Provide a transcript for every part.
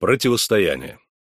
Противостояние.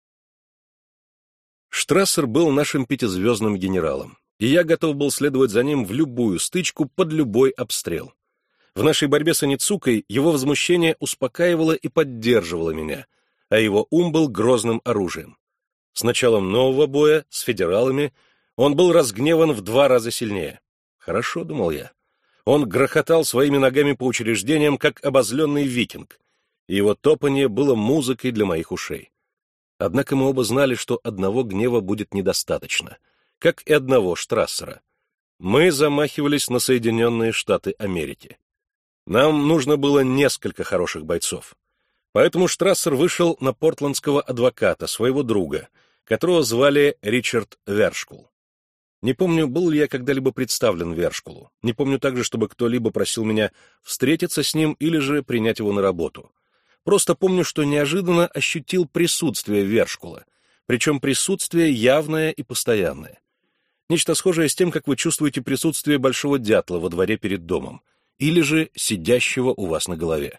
Штрассер был нашим пятизвездным генералом, и я готов был следовать за ним в любую стычку, под любой обстрел. В нашей борьбе с Оницукой его возмущение успокаивало и поддерживало меня, а его ум был грозным оружием. С началом нового боя с федералами он был разгневан в 2 раза сильнее. Хорошо, думал я. Он грохотал своими ногами по учреждениям, как обозленный викинг, и его топанье было музыкой для моих ушей. Однако мы оба знали, что одного гнева будет недостаточно, как и одного Штрассера. Мы замахивались на Соединенные Штаты Америки. Нам нужно было несколько хороших бойцов. Поэтому Штрассер вышел на портландского адвоката, своего друга, которого звали Ричард Вершкул. Не помню, был ли я когда-либо представлен Вершкулу. Не помню также, чтобы кто-либо просил меня встретиться с ним или же принять его на работу. Просто помню, что неожиданно ощутил присутствие Вершкула, причем присутствие явное и постоянное. Нечто схожее с тем, как вы чувствуете присутствие большого дятла во дворе перед домом, или же сидящего у вас на голове.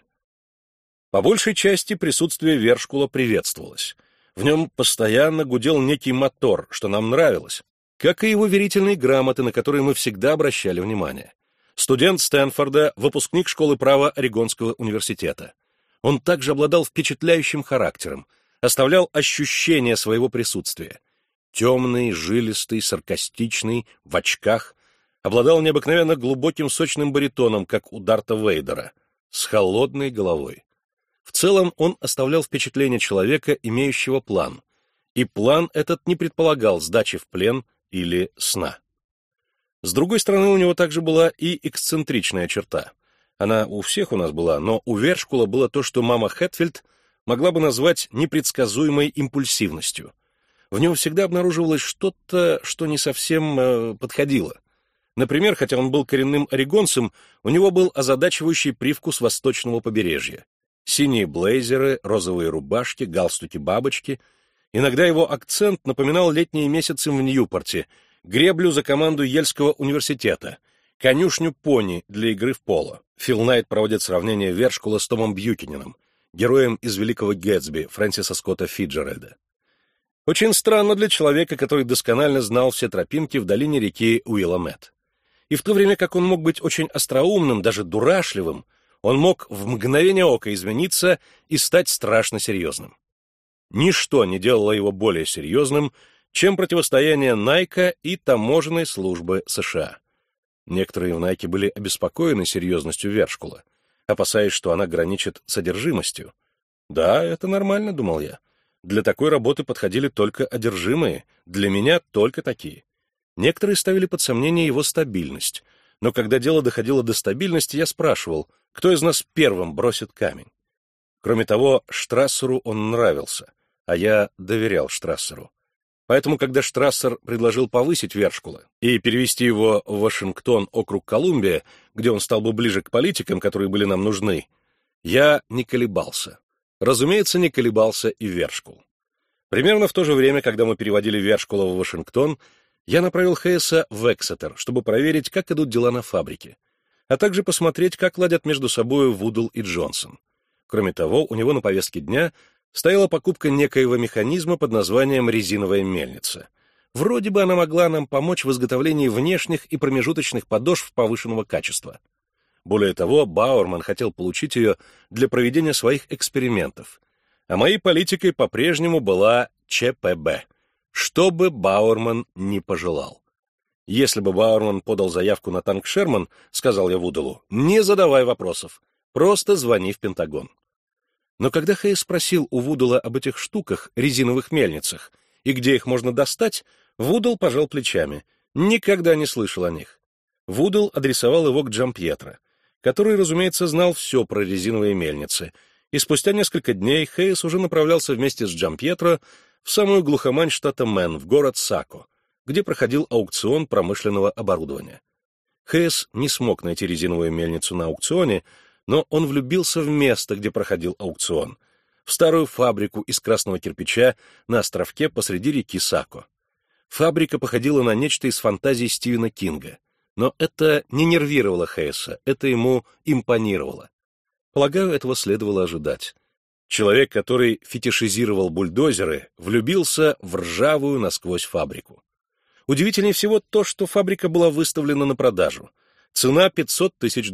По большей части присутствие Вершкула приветствовалось. В нем постоянно гудел некий мотор, что нам нравилось, как и его верительные грамоты, на которые мы всегда обращали внимание. Студент Стэнфорда, выпускник школы права Орегонского университета. Он также обладал впечатляющим характером, оставлял ощущение своего присутствия. Темный, жилистый, саркастичный, в очках, обладал необыкновенно глубоким сочным баритоном, как у Дарта Вейдера, с холодной головой. В целом он оставлял впечатление человека, имеющего план, и план этот не предполагал сдачи в плен или сна. С другой стороны, у него также была и эксцентричная черта. Она у всех у нас была, но у Вершкула было то, что мама Хэтфилд могла бы назвать непредсказуемой импульсивностью. В нем всегда обнаруживалось что-то, что не совсем подходило. Например, хотя он был коренным орегонцем, у него был озадачивающий привкус восточного побережья. Синие блейзеры, розовые рубашки, галстуки-бабочки. Иногда его акцент напоминал летние месяцы в Ньюпорте, греблю за команду Ельского университета, конюшню пони для игры в поло. Фил Найт проводит сравнение Вершкула с Томом Бьюкиненом, героем из «Великого Гэтсби» Фрэнсиса Скотта Фиджеральда. Очень странно для человека, который досконально знал все тропинки в долине реки Уилламет. И в то время как он мог быть очень остроумным, даже дурашливым, он мог в мгновение ока измениться и стать страшно серьезным. Ничто не делало его более серьезным, чем противостояние Найка и таможенной службы США. Некоторые в Найке были обеспокоены серьезностью Вершкула, опасаясь, что она граничит с одержимостью. Да, это нормально, думал я. Для такой работы подходили только одержимые, для меня только такие. Некоторые ставили под сомнение его стабильность, но когда дело доходило до стабильности, я спрашивал, кто из нас первым бросит камень. Кроме того, Штрассеру он нравился, а я доверял Штрассеру. Поэтому, когда Штрассер предложил повысить Вершкула и перевести его в Вашингтон, округ Колумбия, где он стал бы ближе к политикам, которые были нам нужны, я не колебался. Разумеется, не колебался и Вершкул. Примерно в то же время, когда мы переводили Вершкула в Вашингтон, я направил Хейса в Эксетер, чтобы проверить, как идут дела на фабрике, а также посмотреть, как ладят между собой Вудл и Джонсон. Кроме того, у него на повестке дня стояла покупка некоего механизма под названием резиновая мельница. Вроде бы она могла нам помочь в изготовлении внешних и промежуточных подошв повышенного качества. Более того, Бауэрман хотел получить ее для проведения своих экспериментов, а моей политикой по-прежнему была ЧПБ, что бы Бауэрман ни пожелал. Если бы Бауэрман подал заявку на танк «Шерман», сказал я Вуделу, не задавай вопросов, просто звони в Пентагон. Но когда Хейс спросил у Вудела об этих штуках, резиновых мельницах, и где их можно достать, Вудел пожал плечами. Никогда не слышал о них. Вудел адресовал его к Джампьетро, который, разумеется, знал все про резиновые мельницы, и спустя несколько дней Хейс уже направлялся вместе с Джампьетро в самую глухомань штата Мэн, в город Сако, где проходил аукцион промышленного оборудования. Хейс не смог найти резиновую мельницу на аукционе, но он влюбился в место, где проходил аукцион, в старую фабрику из красного кирпича на островке посреди реки Сако. Фабрика походила на нечто из фантазий Стивена Кинга, но это не нервировало Хейса, это ему импонировало. Полагаю, этого следовало ожидать. Человек, который фетишизировал бульдозеры, влюбился в ржавую насквозь фабрику. Удивительнее всего то, что фабрика была выставлена на продажу. Цена $500 тысяч.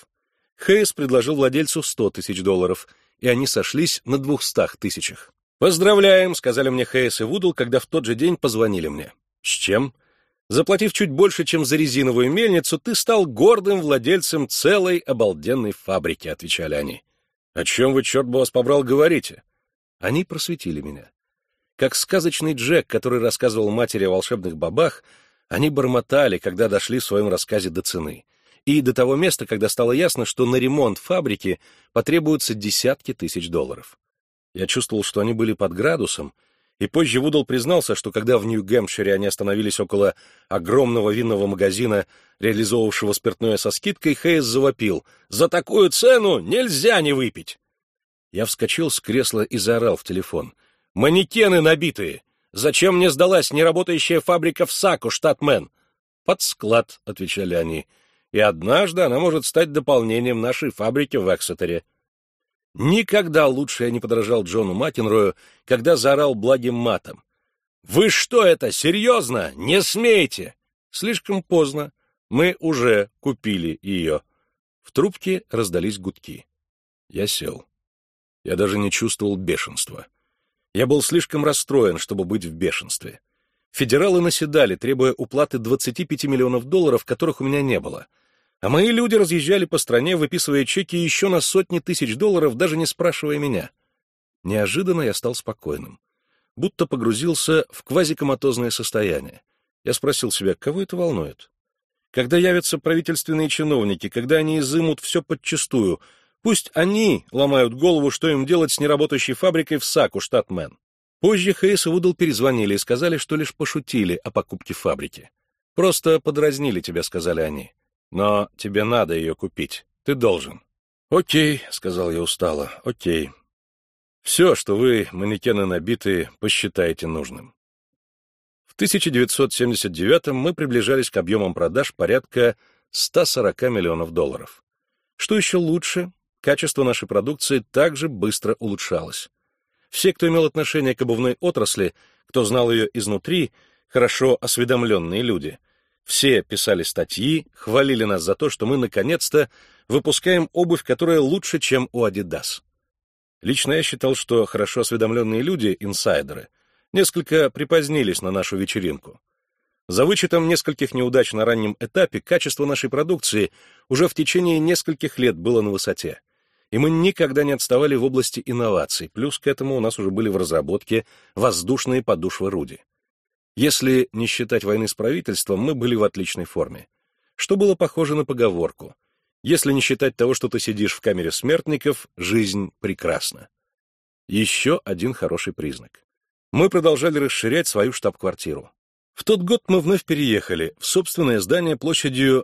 Хейс предложил владельцу $100 тысяч, и они сошлись на 200 тысячах. «Поздравляем», — сказали мне Хейс и Вудл, когда в тот же день позвонили мне. «С чем?» «Заплатив чуть больше, чем за резиновую мельницу, ты стал гордым владельцем целой обалденной фабрики», — отвечали они. «О чем вы, черт бы вас побрал, говорите?» Они просветили меня. Как сказочный Джек, который рассказывал матери о волшебных бобах, они бормотали, когда дошли в своем рассказе до цены. И до того места, когда стало ясно, что на ремонт фабрики потребуются десятки тысяч долларов. Я чувствовал, что они были под градусом, и позже Вудл признался, что когда в Нью-Гэмпшире они остановились около огромного винного магазина, реализовавшего спиртное со скидкой, Хейс завопил: «За такую цену нельзя не выпить!» Я вскочил с кресла и заорал в телефон: «Манекены набитые! Зачем мне сдалась неработающая фабрика в Саку, штат Мэн?» «Под склад», — отвечали они, «и однажды она может стать дополнением нашей фабрики в Эксетере». Никогда лучше я не подражал Джону Макенрою, когда заорал благим матом: «Вы что это, серьезно? Не смейте!» Слишком поздно. Мы уже купили ее. В трубке раздались гудки. Я сел. Я даже не чувствовал бешенства. Я был слишком расстроен, чтобы быть в бешенстве. Федералы наседали, требуя уплаты $25 миллионов, которых у меня не было. А мои люди разъезжали по стране, выписывая чеки еще на сотни тысяч долларов, даже не спрашивая меня. Неожиданно я стал спокойным, будто погрузился в квазикоматозное состояние. Я спросил себя, кого это волнует? Когда явятся правительственные чиновники, когда они изымут все подчистую, пусть они ломают голову, что им делать с неработающей фабрикой в Саку, штат Мэн. Позже Хейс и Вудл перезвонили и сказали, что лишь пошутили о покупке фабрики. «Просто подразнили тебя», — сказали они. «Но тебе надо ее купить. Ты должен». «Окей», — сказал я устало, — «окей. Все, что вы, манекены набитые, посчитаете нужным». В 1979-м мы приближались к объемам продаж порядка $140 миллионов. Что еще лучше, качество нашей продукции также быстро улучшалось. Все, кто имел отношение к обувной отрасли, кто знал ее изнутри, хорошо осведомленные люди, все писали статьи, хвалили нас за то, что мы наконец-то выпускаем обувь, которая лучше, чем у Adidas. Лично я считал, что хорошо осведомленные люди, инсайдеры, несколько припозднились на нашу вечеринку. За вычетом нескольких неудач на раннем этапе, качество нашей продукции уже в течение нескольких лет было на высоте. И мы никогда не отставали в области инноваций, плюс к этому у нас уже были в разработке воздушные подушвы Руди. Если не считать войны с правительством, мы были в отличной форме. Что было похоже на поговорку: если не считать того, что ты сидишь в камере смертников, жизнь прекрасна. Еще один хороший признак. Мы продолжали расширять свою штаб-квартиру. В тот год мы вновь переехали в собственное здание площадью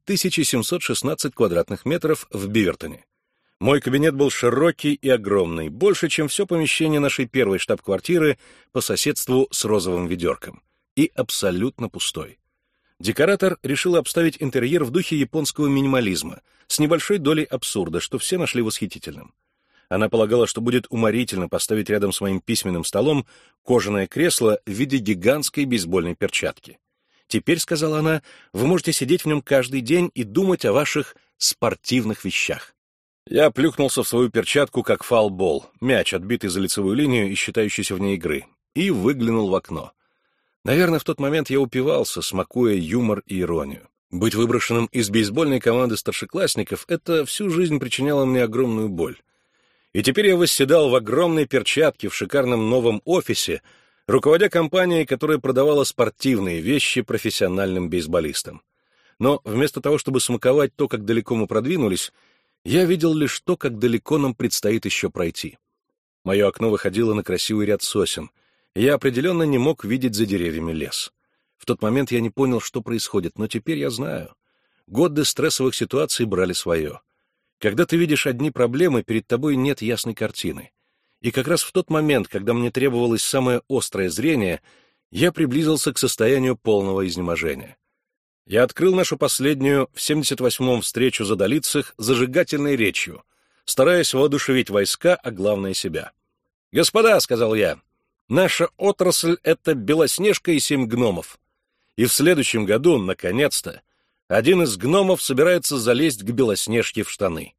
3716 квадратных метров в Бивертоне. Мой кабинет был широкий и огромный, больше, чем все помещение нашей первой штаб-квартиры по соседству с розовым ведерком, и абсолютно пустой. Декоратор решил обставить интерьер в духе японского минимализма, с небольшой долей абсурда, что все нашли восхитительным. Она полагала, что будет уморительно поставить рядом с моим письменным столом кожаное кресло в виде гигантской бейсбольной перчатки. «Теперь, — сказала она, — вы можете сидеть в нем каждый день и думать о ваших спортивных вещах». Я плюхнулся в свою перчатку, как фаулбол, мяч, отбитый за лицевую линию и считающийся вне игры, и выглянул в окно. Наверное, в тот момент я упивался, смакуя юмор и иронию. Быть выброшенным из бейсбольной команды старшеклассников — это всю жизнь причиняло мне огромную боль. И теперь я восседал в огромной перчатке в шикарном новом офисе, руководя компанией, которая продавала спортивные вещи профессиональным бейсболистам. Но вместо того, чтобы смаковать то, как далеко мы продвинулись, я видел лишь то, как далеко нам предстоит еще пройти. Мое окно выходило на красивый ряд сосен, и я определенно не мог видеть за деревьями лес. В тот момент я не понял, что происходит, но теперь я знаю. Годы стрессовых ситуаций брали свое. Когда ты видишь одни проблемы, перед тобой нет ясной картины. И как раз в тот момент, когда мне требовалось самое острое зрение, я приблизился к состоянию полного изнеможения. Я открыл нашу последнюю в 78-м встречу за Долицах зажигательной речью, стараясь воодушевить войска, а главное себя. «Господа», — сказал я, — «наша отрасль — это Белоснежка и 7 гномов. И в следующем году, наконец-то, один из гномов собирается залезть к Белоснежке в штаны».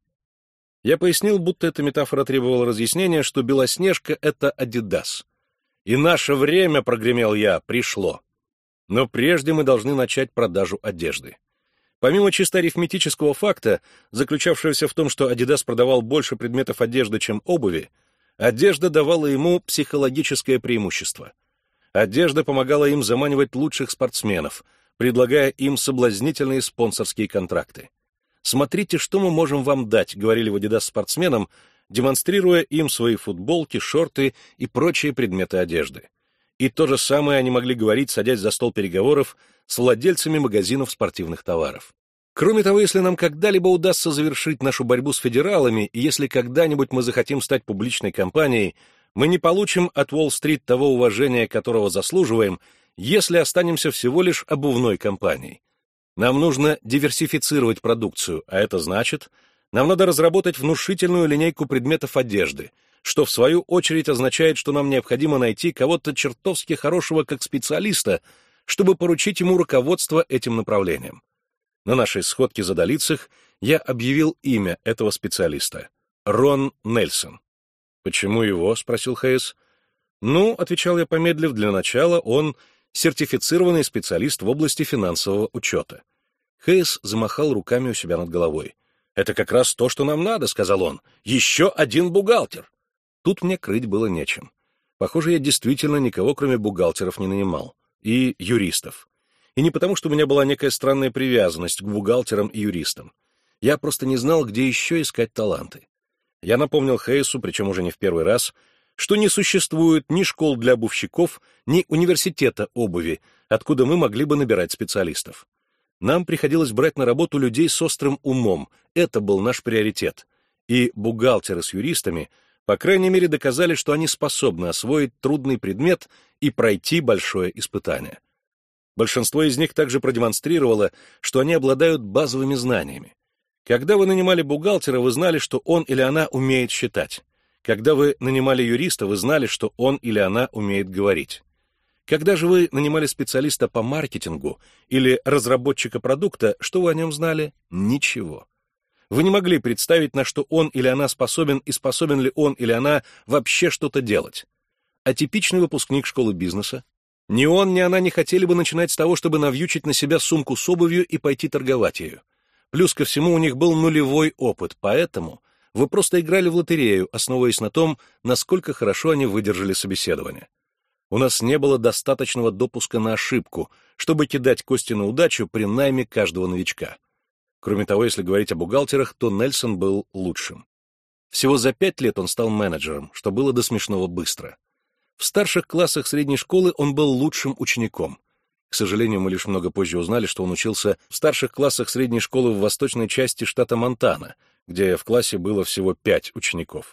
Я пояснил, будто эта метафора требовала разъяснения, что Белоснежка — это Адидас. «И наше время, — прогремел я, — пришло. Но прежде мы должны начать продажу одежды». Помимо чисто арифметического факта, заключавшегося в том, что Адидас продавал больше предметов одежды, чем обуви, одежда давала ему психологическое преимущество. Одежда помогала им заманивать лучших спортсменов, предлагая им соблазнительные спонсорские контракты. «Смотрите, что мы можем вам дать», — говорили в Адидас спортсменам, демонстрируя им свои футболки, шорты и прочие предметы одежды. И то же самое они могли говорить, садясь за стол переговоров с владельцами магазинов спортивных товаров. Кроме того, если нам когда-либо удастся завершить нашу борьбу с федералами, и если когда-нибудь мы захотим стать публичной компанией, мы не получим от Уолл-стрит того уважения, которого заслуживаем, если останемся всего лишь обувной компанией. Нам нужно диверсифицировать продукцию, а это значит, нам надо разработать внушительную линейку предметов одежды, что в свою очередь означает, что нам необходимо найти кого-то чертовски хорошего как специалиста, чтобы поручить ему руководство этим направлением. На нашей сходке за Долицах я объявил имя этого специалиста — Рон Нельсон. «Почему его?» — спросил Хейс. «Ну, — отвечал я помедлив, — для начала он сертифицированный специалист в области финансового учета». Хейс замахал руками у себя над головой. «Это как раз то, что нам надо», — сказал он. «Еще один бухгалтер». Тут мне крыть было нечем. Похоже, я действительно никого, кроме бухгалтеров, не нанимал. И юристов. И не потому, что у меня была некая странная привязанность к бухгалтерам и юристам. Я просто не знал, где еще искать таланты. Я напомнил Хейсу, причем уже не в первый раз, что не существует ни школ для обувщиков, ни университета обуви, откуда мы могли бы набирать специалистов. Нам приходилось брать на работу людей с острым умом, это был наш приоритет. И бухгалтеры с юристами, по крайней мере, доказали, что они способны освоить трудный предмет и пройти большое испытание. Большинство из них также продемонстрировало, что они обладают базовыми знаниями. Когда вы нанимали бухгалтера, вы знали, что он или она умеет считать. Когда вы нанимали юриста, вы знали, что он или она умеет говорить. Когда же вы нанимали специалиста по маркетингу или разработчика продукта, что вы о нем знали? Ничего. Вы не могли представить, на что он или она способен и способен ли он или она вообще что-то делать. А типичный выпускник школы бизнеса? Ни он, ни она не хотели бы начинать с того, чтобы навьючить на себя сумку с обувью и пойти торговать ею. Плюс ко всему у них был нулевой опыт, поэтому вы просто играли в лотерею, основываясь на том, насколько хорошо они выдержали собеседование. У нас не было достаточного допуска на ошибку, чтобы кидать кости на удачу при найме каждого новичка. Кроме того, если говорить о бухгалтерах, то Нельсон был лучшим. Всего за 5 лет он стал менеджером, что было до смешного быстро. В старших классах средней школы он был лучшим учеником. К сожалению, мы лишь много позже узнали, что он учился в старших классах средней школы в восточной части штата Монтана, где в классе было всего 5 учеников.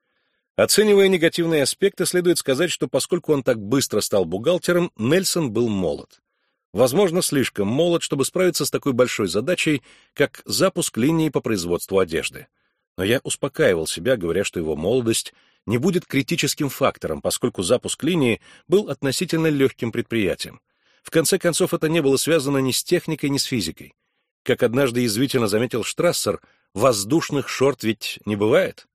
Оценивая негативные аспекты, следует сказать, что поскольку он так быстро стал бухгалтером, Нельсон был молод. Возможно, слишком молод, чтобы справиться с такой большой задачей, как запуск линии по производству одежды. Но я успокаивал себя, говоря, что его молодость не будет критическим фактором, поскольку запуск линии был относительно легким предприятием. В конце концов, это не было связано ни с техникой, ни с физикой. Как однажды язвительно заметил Штрассер, воздушных шорт ведь не бывает.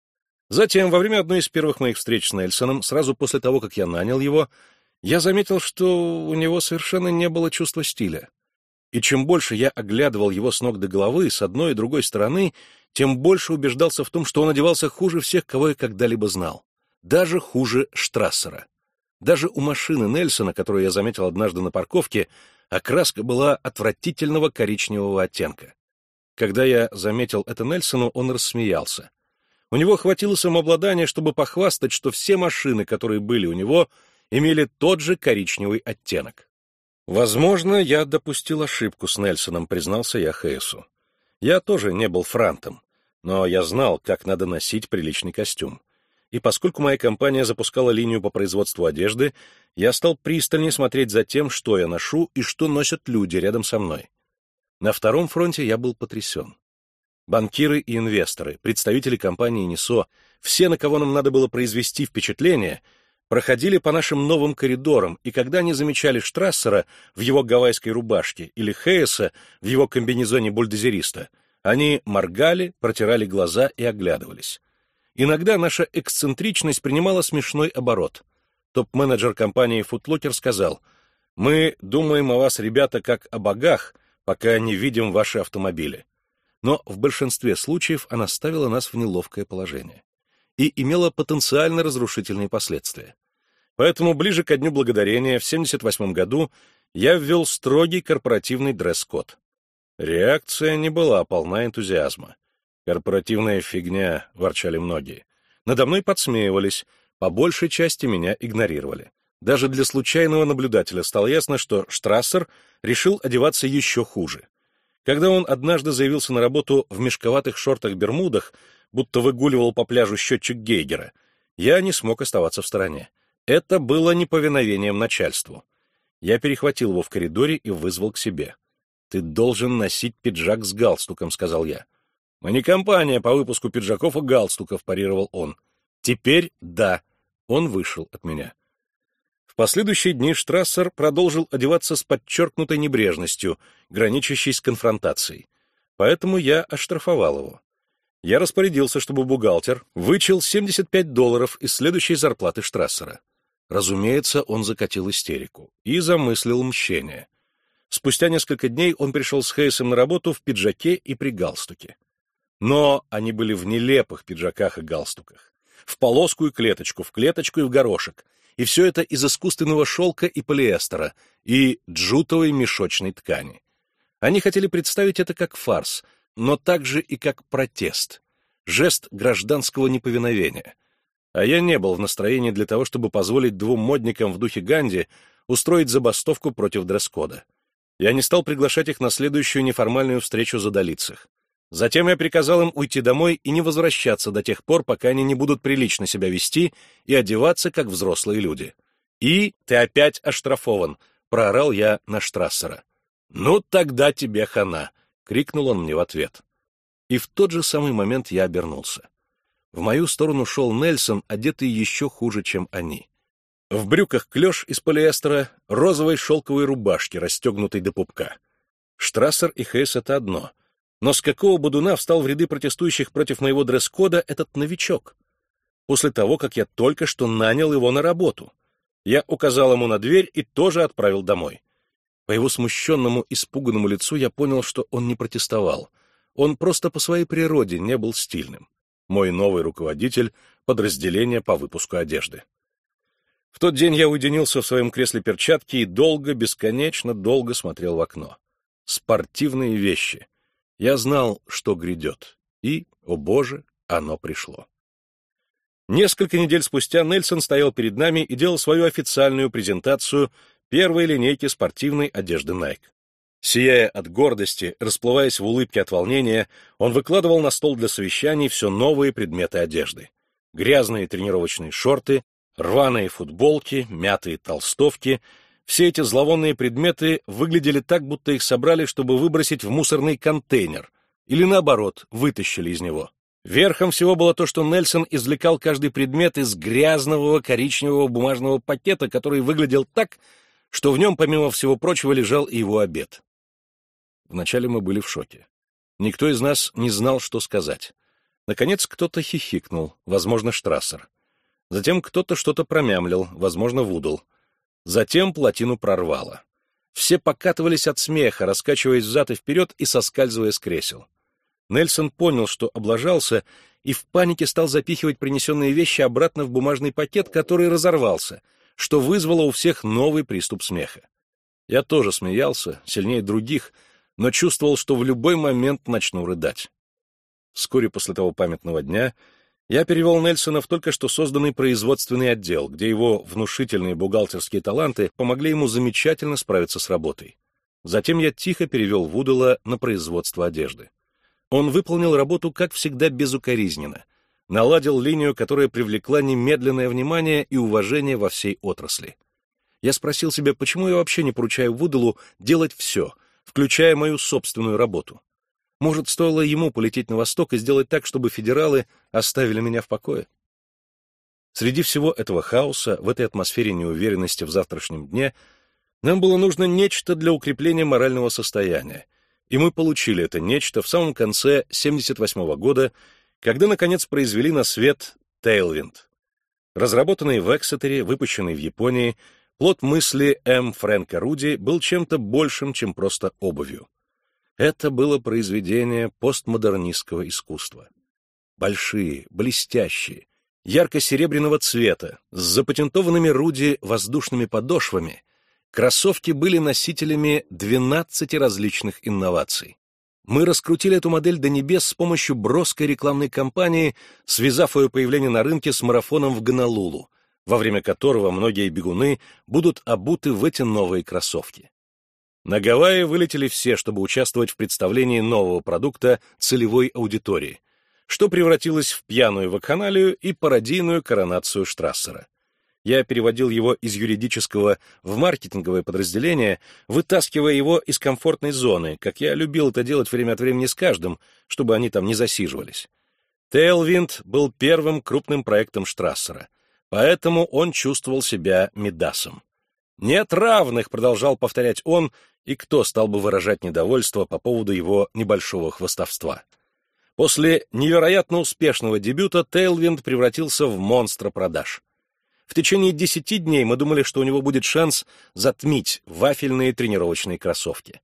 Затем, во время одной из первых моих встреч с Нельсоном, сразу после того, как я нанял его, я заметил, что у него совершенно не было чувства стиля. И чем больше я оглядывал его с ног до головы, с одной и другой стороны, тем больше убеждался в том, что он одевался хуже всех, кого я когда-либо знал. Даже хуже Штрассера. Даже у машины Нельсона, которую я заметил однажды на парковке, окраска была отвратительного коричневого оттенка. Когда я заметил это Нельсону, он рассмеялся. У него хватило самообладания, чтобы похвастать, что все машины, которые были у него, имели тот же коричневый оттенок. «Возможно, я допустил ошибку с Нельсоном», — признался я Хейсу. «Я тоже не был франтом, но я знал, как надо носить приличный костюм. И поскольку моя компания запускала линию по производству одежды, я стал пристальнее смотреть за тем, что я ношу и что носят люди рядом со мной. На втором фронте я был потрясен. Банкиры и инвесторы, представители компании НИСО, все, на кого нам надо было произвести впечатление, проходили по нашим новым коридорам, и когда они замечали Штрассера в его гавайской рубашке или Хейеса в его комбинезоне бульдозериста, они моргали, протирали глаза и оглядывались. Иногда наша эксцентричность принимала смешной оборот. Топ-менеджер компании Foot Locker сказал: «Мы думаем о вас, ребята, как о богах, пока не видим ваши автомобили». Но в большинстве случаев она ставила нас в неловкое положение и имела потенциально разрушительные последствия. Поэтому ближе ко Дню Благодарения в 1978 году я ввел строгий корпоративный дресс-код. Реакция не была полна энтузиазма. «Корпоративная фигня», — ворчали многие. Надо мной подсмеивались, по большей части меня игнорировали. Даже для случайного наблюдателя стало ясно, что Штрассер решил одеваться еще хуже. Когда он однажды заявился на работу в мешковатых шортах-бермудах, будто выгуливал по пляжу счетчик Гейгера, я не смог оставаться в стороне. Это было неповиновением начальству. Я перехватил его в коридоре и вызвал к себе. «Ты должен носить пиджак с галстуком», — сказал я. «Мы не компания по выпуску пиджаков и галстуков», — парировал он. «Теперь да». Он вышел от меня. В последующие дни Штрассер продолжил одеваться с подчеркнутой небрежностью, граничащей с конфронтацией. Поэтому я оштрафовал его. Я распорядился, чтобы бухгалтер вычел $75 из следующей зарплаты Штрассера. Разумеется, он закатил истерику и замыслил мщение. Спустя несколько дней он пришел с Хейсом на работу в пиджаке и при галстуке. Но они были в нелепых пиджаках и галстуках, в полоску и клеточку, в клеточку и в горошек, и все это из искусственного шелка и полиэстера, и джутовой мешочной ткани. Они хотели представить это как фарс, но также и как протест, жест гражданского неповиновения. А я не был в настроении для того, чтобы позволить двум модникам в духе Ганди устроить забастовку против дресс-кода. Я не стал приглашать их на следующую неформальную встречу за Долицах. Затем я приказал им уйти домой и не возвращаться до тех пор, пока они не будут прилично себя вести и одеваться, как взрослые люди. «И ты опять оштрафован», — проорал я на Штрассера. «Ну, тогда тебе хана», — крикнул он мне в ответ. И в тот же самый момент я обернулся. В мою сторону шел Нельсон, одетый еще хуже, чем они. В брюках клеш из полиэстера, розовой шелковой рубашке, расстегнутой до пупка. Штрассер и Хейс — это одно. Но с какого бодуна встал в ряды протестующих против моего дресс-кода этот новичок? После того, как я только что нанял его на работу. Я указал ему на дверь и тоже отправил домой. По его смущенному, испуганному лицу я понял, что он не протестовал. Он просто по своей природе не был стильным. Мой новый руководитель подразделения по выпуску одежды. В тот день я уединился в своем кресле перчатки и долго, бесконечно долго смотрел в окно. Спортивные вещи. Я знал, что грядет. И, о боже, оно пришло. Несколько недель спустя Нельсон стоял перед нами и делал свою официальную презентацию первой линейки спортивной одежды Nike. Сияя от гордости, расплываясь в улыбке от волнения, он выкладывал на стол для совещаний все новые предметы одежды. Грязные тренировочные шорты, рваные футболки, мятые толстовки — все эти зловонные предметы выглядели так, будто их собрали, чтобы выбросить в мусорный контейнер, или наоборот, вытащили из него. Верхом всего было то, что Нельсон извлекал каждый предмет из грязного коричневого бумажного пакета, который выглядел так, что в нем, помимо всего прочего, лежал и его обед. Вначале мы были в шоке. Никто из нас не знал, что сказать. Наконец кто-то хихикнул, возможно, Штрассер. Затем кто-то что-то промямлил, возможно, Вудл. Затем плотину прорвало. Все покатывались от смеха, раскачиваясь взад и вперед и соскальзывая с кресел. Нельсон понял, что облажался, и в панике стал запихивать принесенные вещи обратно в бумажный пакет, который разорвался, что вызвало у всех новый приступ смеха. Я тоже смеялся, сильнее других, но чувствовал, что в любой момент начну рыдать. Вскоре после того памятного дня я перевел Нельсона в только что созданный производственный отдел, где его внушительные бухгалтерские таланты помогли ему замечательно справиться с работой. Затем я тихо перевел Вудела на производство одежды. Он выполнил работу, как всегда, безукоризненно, наладил линию, которая привлекла немедленное внимание и уважение во всей отрасли. Я спросил себя, почему я вообще не поручаю Вуделу делать все, включая мою собственную работу. Может, стоило ему полететь на восток и сделать так, чтобы федералы оставили меня в покое? Среди всего этого хаоса, в этой атмосфере неуверенности в завтрашнем дне, нам было нужно нечто для укрепления морального состояния, и мы получили это нечто в самом конце 1978 года, когда, наконец, произвели на свет Tailwind. Разработанный в Эксетере, выпущенный в Японии, плод мысли М. Фрэнка Руди был чем-то большим, чем просто обувью. Это было произведение постмодернистского искусства. Большие, блестящие, ярко-серебряного цвета, с запатентованными Руди воздушными подошвами, кроссовки были носителями 12 различных инноваций. Мы раскрутили эту модель до небес с помощью броской рекламной кампании, связав ее появление на рынке с марафоном в Гонолулу, во время которого многие бегуны будут обуты в эти новые кроссовки. На Гавайи вылетели все, чтобы участвовать в представлении нового продукта целевой аудитории, что превратилось в пьяную вакханалию и пародийную коронацию Штрассера. Я переводил его из юридического в маркетинговое подразделение, вытаскивая его из комфортной зоны, как я любил это делать время от времени с каждым, чтобы они там не засиживались. Tailwind был первым крупным проектом Штрассера, поэтому он чувствовал себя Мидасом. «Нет равных», — продолжал повторять он, и кто стал бы выражать недовольство по поводу его небольшого хвастовства. После невероятно успешного дебюта Tailwind превратился в монстра продаж. В течение 10 дней мы думали, что у него будет шанс затмить вафельные тренировочные кроссовки.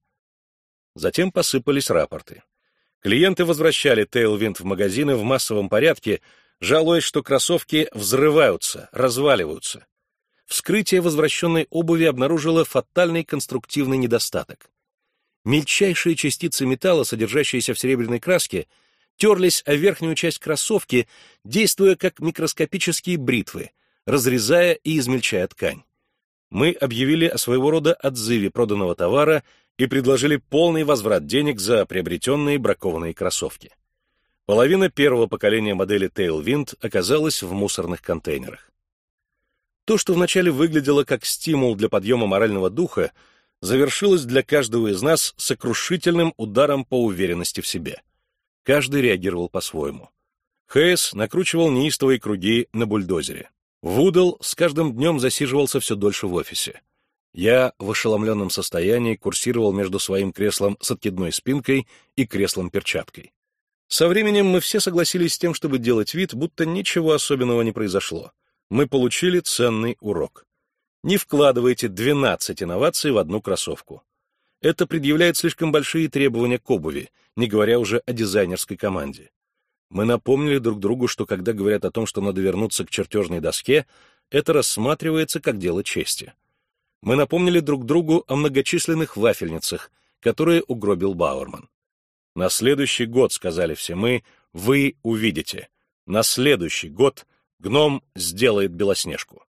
Затем посыпались рапорты. Клиенты возвращали Tailwind в магазины в массовом порядке, жалуясь, что кроссовки взрываются, разваливаются. Вскрытие возвращенной обуви обнаружило фатальный конструктивный недостаток. Мельчайшие частицы металла, содержащиеся в серебряной краске, терлись о верхнюю часть кроссовки, действуя как микроскопические бритвы, разрезая и измельчая ткань. Мы объявили о своего рода отзыве проданного товара и предложили полный возврат денег за приобретенные бракованные кроссовки. Половина первого поколения модели Tailwind оказалась в мусорных контейнерах. То, что вначале выглядело как стимул для подъема морального духа, завершилось для каждого из нас сокрушительным ударом по уверенности в себе. Каждый реагировал по-своему. Хейс накручивал неистовые круги на бульдозере. Вудл с каждым днем засиживался все дольше в офисе. Я в ошеломленном состоянии курсировал между своим креслом с откидной спинкой и креслом-перчаткой. Со временем мы все согласились с тем, чтобы делать вид, будто ничего особенного не произошло. Мы получили ценный урок. Не вкладывайте 12 инноваций в одну кроссовку. Это предъявляет слишком большие требования к обуви, не говоря уже о дизайнерской команде. Мы напомнили друг другу, что когда говорят о том, что надо вернуться к чертежной доске, это рассматривается как дело чести. Мы напомнили друг другу о многочисленных вафельницах, которые угробил Бауэрман. «На следующий год, — сказали все мы, — вы увидите. На следующий год гном сделает Белоснежку».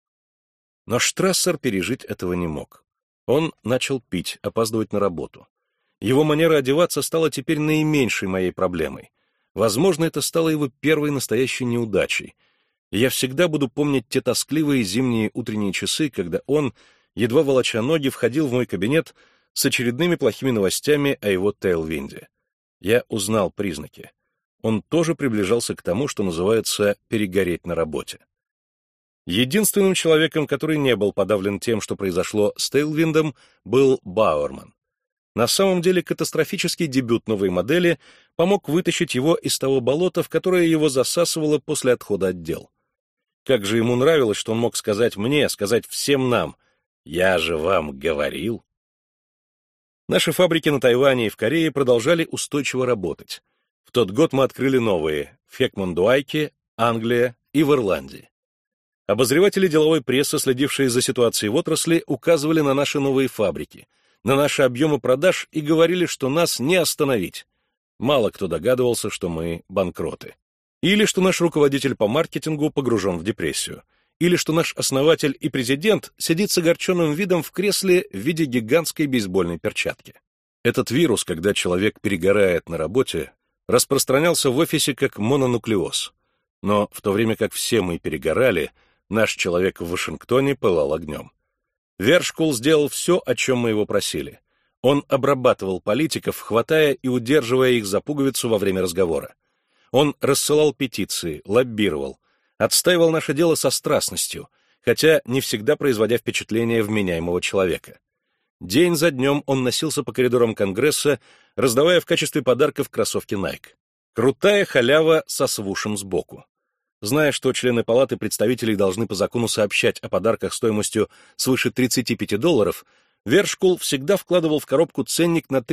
Но Штрассер пережить этого не мог. Он начал пить, опаздывать на работу. Его манера одеваться стала теперь наименьшей моей проблемой. Возможно, это стало его первой настоящей неудачей. И я всегда буду помнить те тоскливые зимние утренние часы, когда он, едва волоча ноги, входил в мой кабинет с очередными плохими новостями о его Тейлвинде. Я узнал признаки. Он тоже приближался к тому, что называется «перегореть на работе». Единственным человеком, который не был подавлен тем, что произошло с Тейлвиндом, был Бауэрман. На самом деле катастрофический дебют новой модели помог вытащить его из того болота, в которое его засасывало после отхода от дел. Как же ему нравилось, что он мог сказать мне, сказать всем нам: «Я же вам говорил». Наши фабрики на Тайване и в Корее продолжали устойчиво работать. В тот год мы открыли новые в Хекмондуайке, Англия и в Ирландии. Обозреватели деловой прессы, следившие за ситуацией в отрасли, указывали на наши новые фабрики, на наши объемы продаж и говорили, что нас не остановить. Мало кто догадывался, что мы банкроты. Или что наш руководитель по маркетингу погружен в депрессию. Или что наш основатель и президент сидит с огорченным видом в кресле в виде гигантской бейсбольной перчатки. Этот вирус, когда человек перегорает на работе, распространялся в офисе как мононуклеоз. Но в то время как все мы перегорали, наш человек в Вашингтоне пылал огнем. Вершкул сделал все, о чем мы его просили. Он обрабатывал политиков, хватая и удерживая их за пуговицу во время разговора. Он рассылал петиции, лоббировал, отстаивал наше дело со страстностью, хотя не всегда производя впечатление вменяемого человека. День за днем он носился по коридорам Конгресса, раздавая в качестве подарков кроссовки Nike. Крутая халява со свушем сбоку. Зная, что члены палаты представителей должны по закону сообщать о подарках стоимостью свыше $35, Вершкул всегда вкладывал в коробку ценник на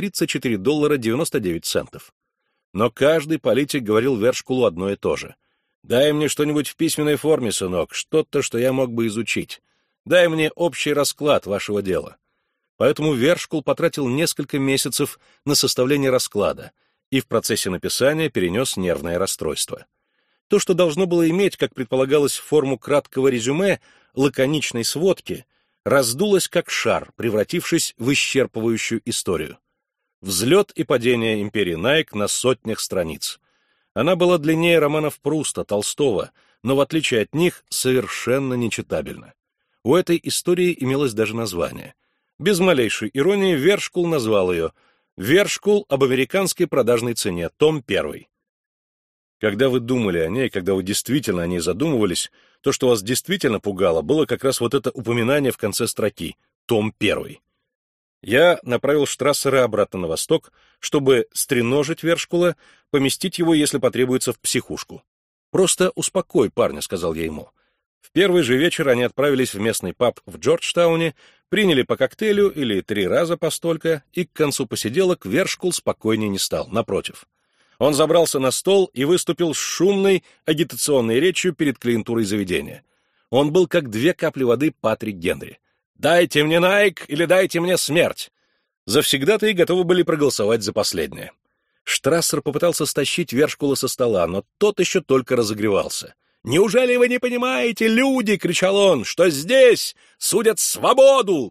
$34.99. Но каждый политик говорил Вершкулу одно и то же. «Дай мне что-нибудь в письменной форме, сынок, что-то, что я мог бы изучить. Дай мне общий расклад вашего дела». Поэтому Вершкул потратил несколько месяцев на составление расклада и в процессе написания перенес нервное расстройство. То, что должно было иметь, как предполагалось, форму краткого резюме, лаконичной сводки, раздулось как шар, превратившись в исчерпывающую историю. Взлет и падение империи Nike на сотнях страниц. Она была длиннее романов Пруста, Толстого, но, в отличие от них, совершенно нечитабельна. У этой истории имелось даже название. Без малейшей иронии Вершкул назвал ее «Вершкул об американской продажной цене, том 1». Когда вы думали о ней, когда вы действительно о ней задумывались, то, что вас действительно пугало, было как раз вот это упоминание в конце строки «том 1». Я направил Штрассера обратно на восток, чтобы стреножить Вершкула, поместить его, если потребуется, в психушку. «Просто успокой парня», — сказал я ему. В первый же вечер они отправились в местный паб в Джорджтауне, приняли по коктейлю или 3 раза по столько, и к концу посиделок Вершкул спокойнее не стал, напротив. Он забрался на стол и выступил с шумной агитационной речью перед клиентурой заведения. Он был как 2 капли воды Патрик Генри. «Дайте мне Найк или дайте мне смерть!» Завсегдатаи готовы были проголосовать за последнее. Штрассер попытался стащить Вершкула со стола, но тот еще только разогревался. «Неужели вы не понимаете, люди, — кричал он, — что здесь судят свободу!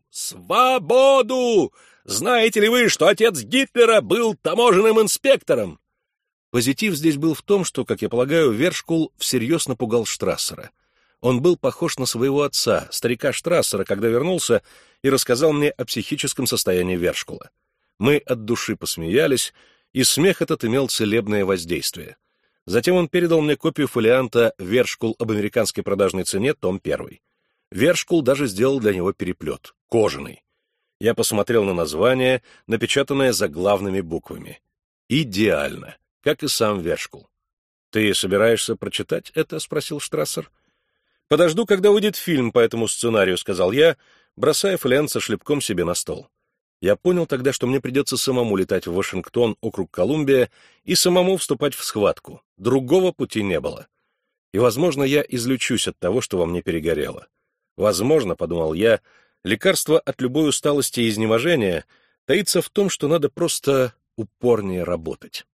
Свободу! Знаете ли вы, что отец Гитлера был таможенным инспектором?» Позитив здесь был в том, что, как я полагаю, Вершкул всерьез напугал Штрассера. Он был похож на своего отца, старика Штрассера, когда вернулся и рассказал мне о психическом состоянии Вершкула. Мы от души посмеялись, и смех этот имел целебное воздействие. Затем он передал мне копию фолианта «Вершкул об американской продажной цене, том 1». Вершкул даже сделал для него переплет, кожаный. Я посмотрел на название, напечатанное заглавными буквами. Идеально, как и сам Вершкул. «Ты собираешься прочитать это?» — спросил Штрассер. «Подожду, когда выйдет фильм по этому сценарию», — сказал я, бросая фолиант со шлепком себе на стол. Я понял тогда, что мне придется самому летать в Вашингтон, округ Колумбия, и самому вступать в схватку. Другого пути не было. И, возможно, я излечусь от того, что во мне перегорело. Возможно, — подумал я, — лекарство от любой усталости и изнеможения таится в том, что надо просто упорнее работать.